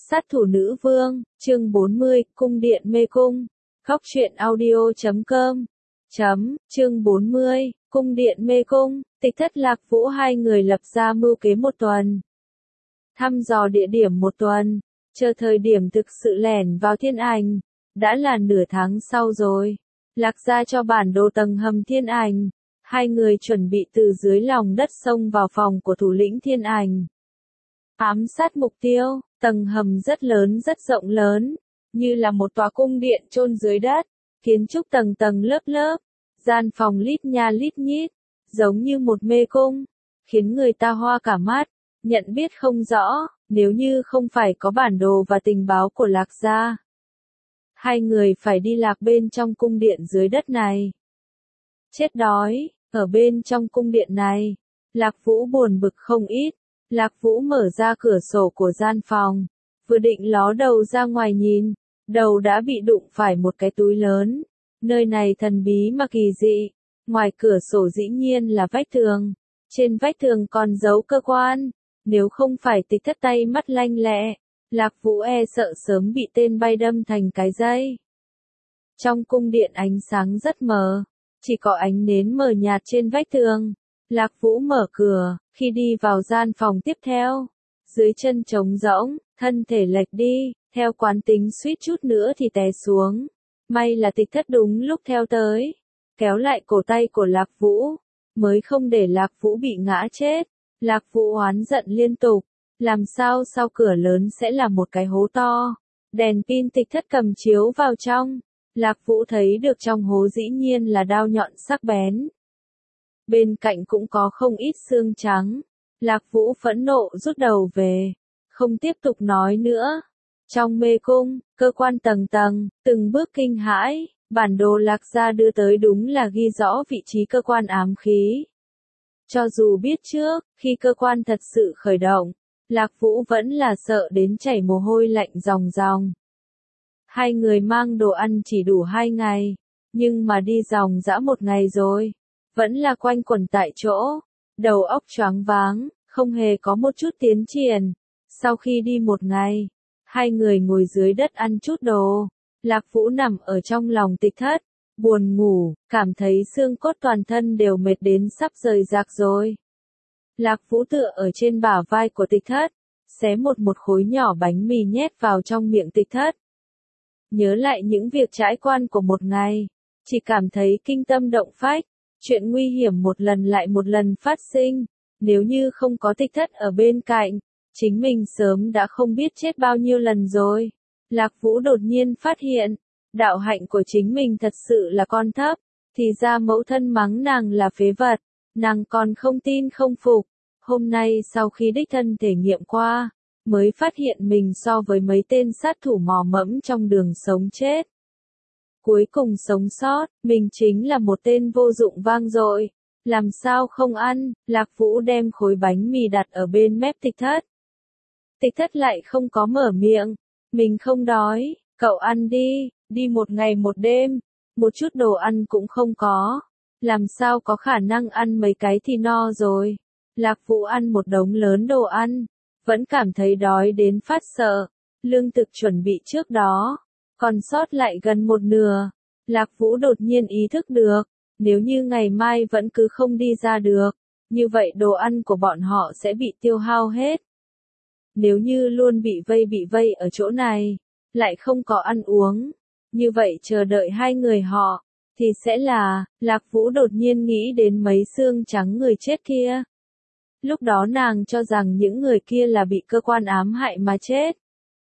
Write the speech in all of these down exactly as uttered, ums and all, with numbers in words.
Sát thủ nữ vương, chương bốn mươi, cung điện mê cung. Góc truyện audio chấm com. Chấm, chương bốn mươi, cung điện mê cung. Tịch Thất Lạc Vũ hai người lập ra mưu kế một tuần. Thăm dò địa điểm một tuần. Chờ thời điểm thực sự lẻn vào thiên ảnh. Đã là nửa tháng sau rồi. Lạc ra cho bản đồ tầng hầm thiên ảnh. Hai người chuẩn bị từ dưới lòng đất xông vào phòng của thủ lĩnh thiên ảnh. Ám sát mục tiêu, tầng hầm rất lớn rất rộng lớn, như là một tòa cung điện chôn dưới đất, kiến trúc tầng tầng lớp lớp, gian phòng lít nha lít nhít, giống như một mê cung, khiến người ta hoa cả mắt, nhận biết không rõ, nếu như không phải có bản đồ và tình báo của Lạc gia. Hai người phải đi lạc bên trong cung điện dưới đất này. Chết đói, ở bên trong cung điện này, Lạc Vũ buồn bực không ít. Lạc Vũ mở ra cửa sổ của gian phòng, vừa định ló đầu ra ngoài nhìn, đầu đã bị đụng phải một cái túi lớn. Nơi này thần bí mà kỳ dị, ngoài cửa sổ dĩ nhiên là vách tường, trên vách tường còn giấu cơ quan, nếu không phải Tịch Thất tay mắt lanh lẹ, Lạc Vũ e sợ sớm bị tên bay đâm thành cái dây. Trong cung điện ánh sáng rất mờ, chỉ có ánh nến mờ nhạt trên vách tường. Lạc Vũ mở cửa, khi đi vào gian phòng tiếp theo, dưới chân trống rỗng, thân thể lệch đi, theo quán tính suýt chút nữa thì té xuống. May là Tịch Thất đúng lúc theo tới, kéo lại cổ tay của Lạc Vũ, mới không để Lạc Vũ bị ngã chết. Lạc Vũ oán giận liên tục, làm sao sau cửa lớn sẽ là một cái hố to, đèn pin Tịch Thất cầm chiếu vào trong, Lạc Vũ thấy được trong hố dĩ nhiên là đao nhọn sắc bén. Bên cạnh cũng có không ít xương trắng. Lạc Vũ phẫn nộ rút đầu về, không tiếp tục nói nữa. Trong mê cung, cơ quan tầng tầng, từng bước kinh hãi, bản đồ Lạc gia đưa tới đúng là ghi rõ vị trí cơ quan ám khí. Cho dù biết trước, khi cơ quan thật sự khởi động, Lạc Vũ vẫn là sợ đến chảy mồ hôi lạnh ròng ròng. Hai người mang đồ ăn chỉ đủ hai ngày, nhưng mà đi dòng dã một ngày rồi. Vẫn là quanh quẩn tại chỗ, đầu óc choáng váng, không hề có một chút tiến triển. Sau khi đi một ngày, hai người ngồi dưới đất ăn chút đồ. Lạc Vũ nằm ở trong lòng Tịch Thất, buồn ngủ, cảm thấy xương cốt toàn thân đều mệt đến sắp rời rạc rồi. Lạc Vũ tựa ở trên bả vai của Tịch Thất, xé một một khối nhỏ bánh mì nhét vào trong miệng Tịch Thất. Nhớ lại những việc trải qua của một ngày, chỉ cảm thấy kinh tâm động phách. Chuyện nguy hiểm một lần lại một lần phát sinh, nếu như không có Tịch Thất ở bên cạnh, chính mình sớm đã không biết chết bao nhiêu lần rồi. Lạc Vũ đột nhiên phát hiện, đạo hạnh của chính mình thật sự là con thấp, thì ra mẫu thân mắng nàng là phế vật, nàng còn không tin không phục. Hôm nay sau khi đích thân thể nghiệm qua, mới phát hiện mình so với mấy tên sát thủ mò mẫm trong đường sống chết. Cuối cùng sống sót, mình chính là một tên vô dụng vang dội. Làm sao không ăn, Lạc Vũ đem khối bánh mì đặt ở bên mép Tịch Thất. Tịch Thất lại không có mở miệng, mình không đói, cậu ăn đi, đi một ngày một đêm, một chút đồ ăn cũng không có. Làm sao có khả năng ăn mấy cái thì no rồi. Lạc Vũ ăn một đống lớn đồ ăn, vẫn cảm thấy đói đến phát sợ, lương thực chuẩn bị trước đó. Còn sót lại gần một nửa, Lạc Vũ đột nhiên ý thức được, nếu như ngày mai vẫn cứ không đi ra được, như vậy đồ ăn của bọn họ sẽ bị tiêu hao hết. Nếu như luôn bị vây bị vây ở chỗ này, lại không có ăn uống, như vậy chờ đợi hai người họ, thì sẽ là, Lạc Vũ đột nhiên nghĩ đến mấy xương trắng người chết kia. Lúc đó nàng cho rằng những người kia là bị cơ quan ám hại mà chết.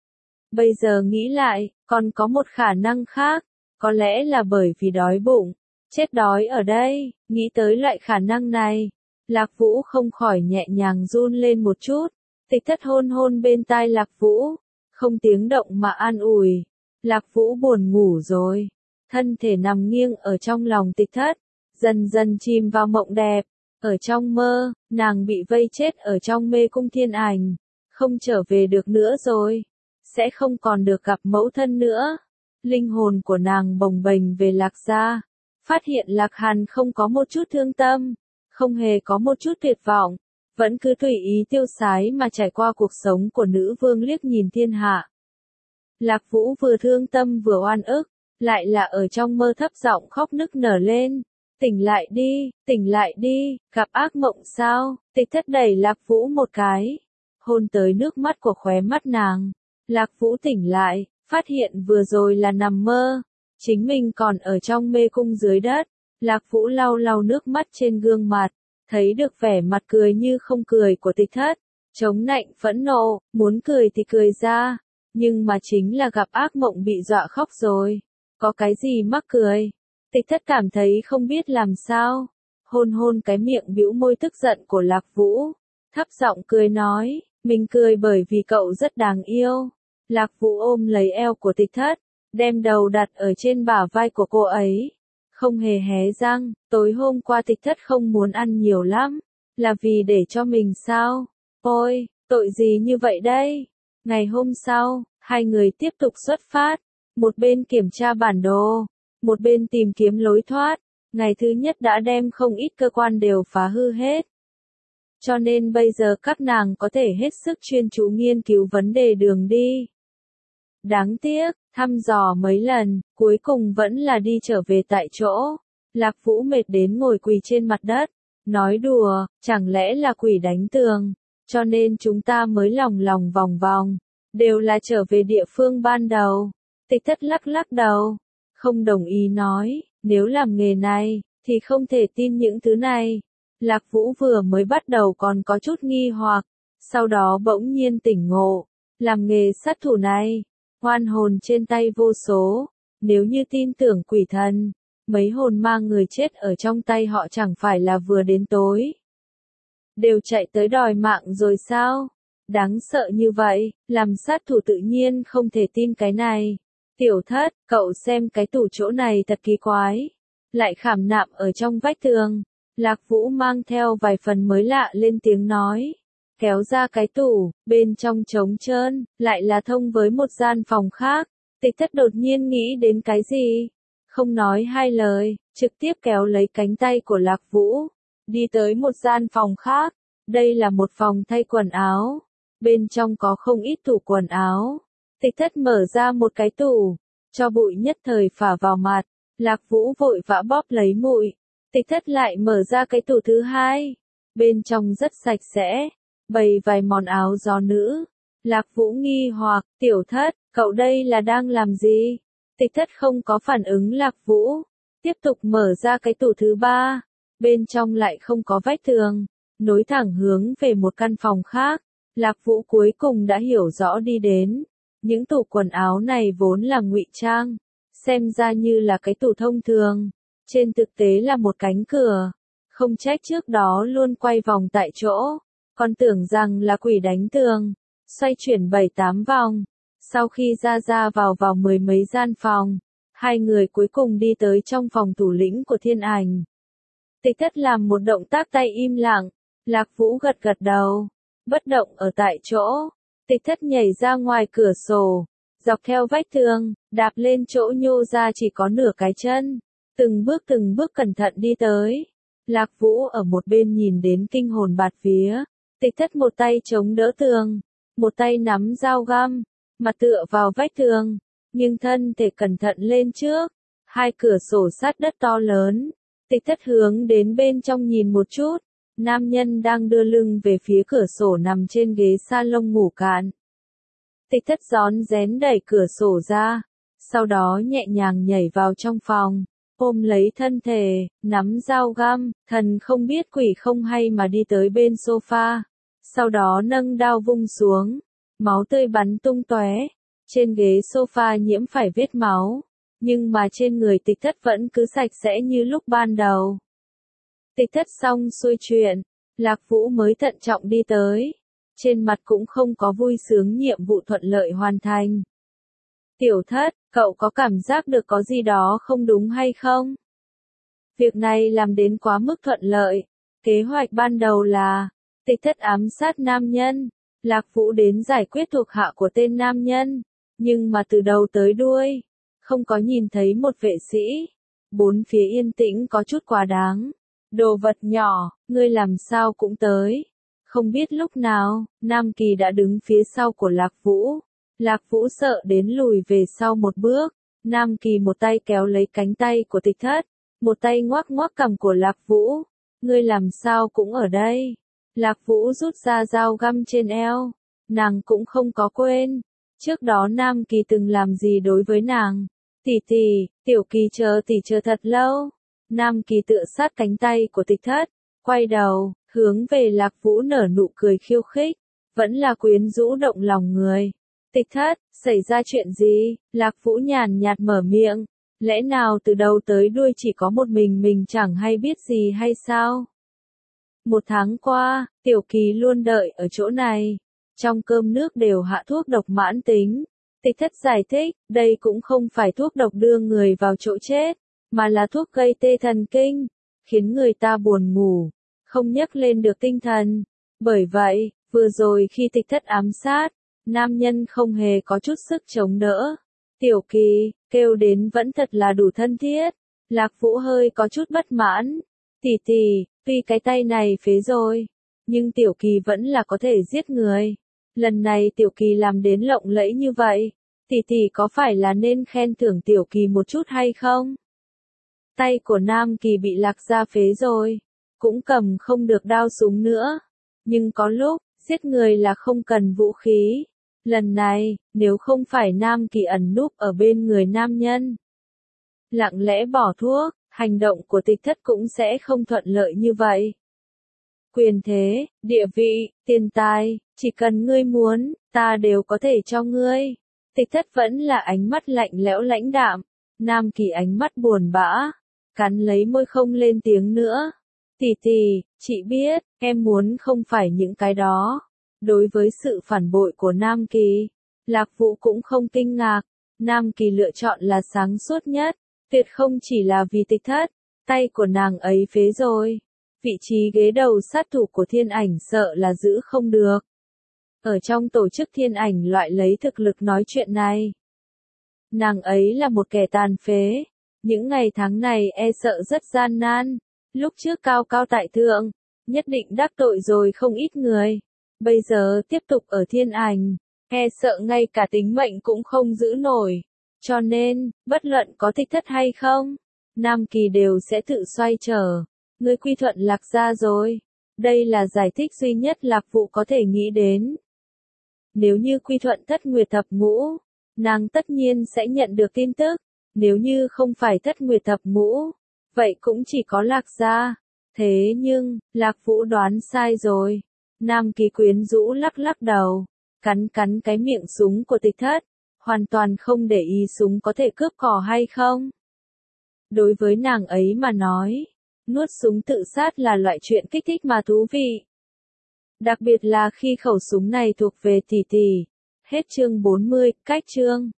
Bây giờ nghĩ lại, còn có một khả năng khác, có lẽ là bởi vì đói bụng, chết đói ở đây. Nghĩ tới loại khả năng này, Lạc Vũ không khỏi nhẹ nhàng run lên một chút. Tịch Thất hôn hôn bên tai Lạc Vũ, không tiếng động mà an ủi. Lạc Vũ buồn ngủ rồi, thân thể nằm nghiêng ở trong lòng Tịch Thất, dần dần chìm vào mộng đẹp. Ở trong mơ, nàng bị vây chết ở trong mê cung thiên ảnh, không trở về được nữa rồi. Sẽ không còn được gặp mẫu thân nữa. Linh hồn của nàng bồng bềnh về Lạc gia, phát hiện Lạc Hàn không có một chút thương tâm, không hề có một chút tuyệt vọng, vẫn cứ tùy ý tiêu sái mà trải qua cuộc sống của nữ vương liếc nhìn thiên hạ. Lạc Vũ vừa thương tâm vừa oan ức, lại là ở trong mơ thấp giọng khóc nức nở lên. Tỉnh lại đi, tỉnh lại đi, gặp ác mộng sao? Tịch thất đẩy Lạc Vũ một cái, hôn tới nước mắt của khóe mắt nàng. Lạc Vũ tỉnh lại, phát hiện vừa rồi là nằm mơ, chính mình còn ở trong mê cung dưới đất. Lạc Vũ lau lau nước mắt trên gương mặt, thấy được vẻ mặt cười như không cười của tịch thất, chống nạnh phẫn nộ, muốn cười thì cười ra, nhưng mà chính là gặp ác mộng bị dọa khóc rồi, có cái gì mắc cười. Tịch thất cảm thấy không biết làm sao, hôn hôn cái miệng bĩu môi tức giận của Lạc Vũ, thấp giọng cười nói, mình cười bởi vì cậu rất đáng yêu. Lạc Vũ ôm lấy eo của tịch thất, đem đầu đặt ở trên bả vai của cô ấy, không hề hé răng. Tối hôm qua tịch thất không muốn ăn nhiều lắm, là vì để cho mình sao? Ôi, tội gì như vậy đây? Ngày hôm sau, hai người tiếp tục xuất phát, một bên kiểm tra bản đồ, một bên tìm kiếm lối thoát. Ngày thứ nhất đã đem không ít cơ quan đều phá hư hết, cho nên bây giờ các nàng có thể hết sức chuyên chú nghiên cứu vấn đề đường đi. Đáng tiếc, thăm dò mấy lần, cuối cùng vẫn là đi trở về tại chỗ. Lạc Vũ mệt đến ngồi quỳ trên mặt đất, nói đùa, chẳng lẽ là quỷ đánh tường, cho nên chúng ta mới lòng lòng vòng vòng, đều là trở về địa phương ban đầu. Tịch thất lắc lắc đầu, không đồng ý nói, nếu làm nghề này, thì không thể tin những thứ này. Lạc Vũ vừa mới bắt đầu còn có chút nghi hoặc, sau đó bỗng nhiên tỉnh ngộ, làm nghề sát thủ này, oan hồn trên tay vô số, nếu như tin tưởng quỷ thần, mấy hồn ma người chết ở trong tay họ chẳng phải là vừa đến tối đều chạy tới đòi mạng rồi sao? Đáng sợ như vậy, làm sát thủ tự nhiên không thể tin cái này. Tiểu thất, cậu xem cái tủ chỗ này thật kỳ quái, lại khảm nạm ở trong vách tường. Lạc Vũ mang theo vài phần mới lạ lên tiếng nói. Kéo ra cái tủ, bên trong trống trơn, lại là thông với một gian phòng khác. Tịch thất đột nhiên nghĩ đến cái gì? Không nói hai lời, trực tiếp kéo lấy cánh tay của Lạc Vũ, đi tới một gian phòng khác. Đây là một phòng thay quần áo, bên trong có không ít tủ quần áo. Tịch thất mở ra một cái tủ, cho bụi nhất thời phả vào mặt. Lạc Vũ vội vã bóp lấy mũi. Tịch thất lại mở ra cái tủ thứ hai, bên trong rất sạch sẽ, bày vài món áo gió nữ. Lạc Vũ nghi hoặc, tiểu thất, cậu đây là đang làm gì? Tịch thất không có phản ứng Lạc Vũ, tiếp tục mở ra cái tủ thứ ba, bên trong lại không có vách tường, nối thẳng hướng về một căn phòng khác. Lạc Vũ cuối cùng đã hiểu rõ đi đến, những tủ quần áo này vốn là ngụy trang, xem ra như là cái tủ thông thường, trên thực tế là một cánh cửa. Không trách trước đó luôn quay vòng tại chỗ, còn tưởng rằng là quỷ đánh tường, xoay chuyển bảy tám vòng. Sau khi ra ra vào vào mười mấy gian phòng, hai người cuối cùng đi tới trong phòng thủ lĩnh của Thiên Ảnh. Tịch thất làm một động tác tay im lặng, Lạc Vũ gật gật đầu, bất động ở tại chỗ. Tịch thất nhảy ra ngoài cửa sổ, dọc theo vách tường, đạp lên chỗ nhô ra chỉ có nửa cái chân, từng bước từng bước cẩn thận đi tới. Lạc Vũ ở một bên nhìn đến kinh hồn bạt vía, tịch thất một tay chống đỡ tường, một tay nắm dao găm, mặt tựa vào vách tường, nhưng thân thể cẩn thận lên trước. Hai cửa sổ sát đất to lớn, tịch thất hướng đến bên trong nhìn một chút, nam nhân đang đưa lưng về phía cửa sổ nằm trên ghế salon ngủ cạn. Tịch thất rón rén đẩy cửa sổ ra, sau đó nhẹ nhàng nhảy vào trong phòng, ôm lấy thân thể, nắm dao găm, thần không biết quỷ không hay mà đi tới bên sofa, sau đó nâng đao vung xuống, máu tươi bắn tung tóe, trên ghế sofa nhiễm phải vết máu, nhưng mà trên người tịch thất vẫn cứ sạch sẽ như lúc ban đầu. Tịch thất xong xuôi chuyện, Lạc Vũ mới thận trọng đi tới, trên mặt cũng không có vui sướng nhiệm vụ thuận lợi hoàn thành. Tiểu thất, cậu có cảm giác được có gì đó không đúng hay không? Việc này làm đến quá mức thuận lợi, kế hoạch ban đầu là, tịch thất ám sát nam nhân, Lạc Vũ đến giải quyết thuộc hạ của tên nam nhân, nhưng mà từ đầu tới đuôi, không có nhìn thấy một vệ sĩ. Bốn phía yên tĩnh có chút quá đáng. Đồ vật nhỏ, ngươi làm sao cũng tới. Không biết lúc nào, Nam Kỳ đã đứng phía sau của Lạc Vũ, Lạc Vũ sợ đến lùi về sau một bước, Nam Kỳ một tay kéo lấy cánh tay của Tịch Thất, một tay ngoắc ngoắc cằm của Lạc Vũ. Ngươi làm sao cũng ở đây? Lạc Vũ rút ra dao găm trên eo, nàng cũng không có quên. Trước đó Nam Kỳ từng làm gì đối với nàng? Tỷ tỷ, Tiểu Kỳ chờ tỷ chờ thật lâu. Nam Kỳ tựa sát cánh tay của Tịch Thất, quay đầu, hướng về Lạc Vũ nở nụ cười khiêu khích, vẫn là quyến rũ động lòng người. Tịch Thất, xảy ra chuyện gì? Lạc Vũ nhàn nhạt mở miệng, lẽ nào từ đầu tới đuôi chỉ có một mình mình chẳng hay biết gì hay sao? Một tháng qua, Tiểu Kỳ luôn đợi ở chỗ này, trong cơm nước đều hạ thuốc độc mãn tính. Tịch Thất giải thích, đây cũng không phải thuốc độc đưa người vào chỗ chết, mà là thuốc gây tê thần kinh, khiến người ta buồn ngủ, không nhấc lên được tinh thần. Bởi vậy, vừa rồi khi Tịch Thất ám sát, nam nhân không hề có chút sức chống đỡ. Tiểu Kỳ, kêu đến vẫn thật là đủ thân thiết. Lạc Vũ hơi có chút bất mãn. Tỷ tỷ, tuy cái tay này phế rồi, nhưng Tiểu Kỳ vẫn là có thể giết người. Lần này Tiểu Kỳ làm đến lộng lẫy như vậy, tỷ tỷ có phải là nên khen thưởng Tiểu Kỳ một chút hay không? Tay của Nam Kỳ bị Lạc gia phế rồi, cũng cầm không được đao súng nữa. Nhưng có lúc, giết người là không cần vũ khí. Lần này, nếu không phải Nam Kỳ ẩn núp ở bên người nam nhân, lặng lẽ bỏ thuốc, hành động của Tịch Thất cũng sẽ không thuận lợi như vậy. Quyền thế, địa vị, tiền tài, chỉ cần ngươi muốn, ta đều có thể cho ngươi. Tịch Thất vẫn là ánh mắt lạnh lẽo lãnh đạm. Nam Kỳ ánh mắt buồn bã, cắn lấy môi không lên tiếng nữa. Tỷ tỷ, chị biết, em muốn không phải những cái đó. Đối với sự phản bội của Nam Kỳ, Lạc Vũ cũng không kinh ngạc. Nam Kỳ lựa chọn là sáng suốt nhất, tuyệt không chỉ là vì Tịch Thất. Tay của nàng ấy phế rồi, vị trí ghế đầu sát thủ của Thiên Ảnh sợ là giữ không được. Ở trong tổ chức Thiên Ảnh loại lấy thực lực nói chuyện này, nàng ấy là một kẻ tàn phế. Những ngày tháng này e sợ rất gian nan. Lúc trước cao cao tại thượng, nhất định đắc tội rồi không ít người. Bây giờ tiếp tục ở Thiên Ảnh, e sợ ngay cả tính mệnh cũng không giữ nổi. Cho nên, bất luận có Tịch Thất hay không, Nam Kỳ đều sẽ tự xoay trở. Ngươi quy thuận Lạc gia rồi. Đây là giải thích duy nhất Lạc Vũ có thể nghĩ đến. Nếu như quy thuận Thất Nguyệt Thập Ngũ, nàng tất nhiên sẽ nhận được tin tức. Nếu như không phải Thất Nguyệt Thập Ngũ, vậy cũng chỉ có Lạc gia. Thế nhưng, Lạc Vũ đoán sai rồi. Nam Kỳ quyến rũ lắc lắc đầu, cắn cắn cái miệng súng của Tịch Thất, hoàn toàn không để ý súng có thể cướp cỏ hay không. Đối với nàng ấy mà nói, nuốt súng tự sát là loại chuyện kích thích mà thú vị. Đặc biệt là khi khẩu súng này thuộc về tỷ tỷ. Hết chương bốn mươi, cách chương.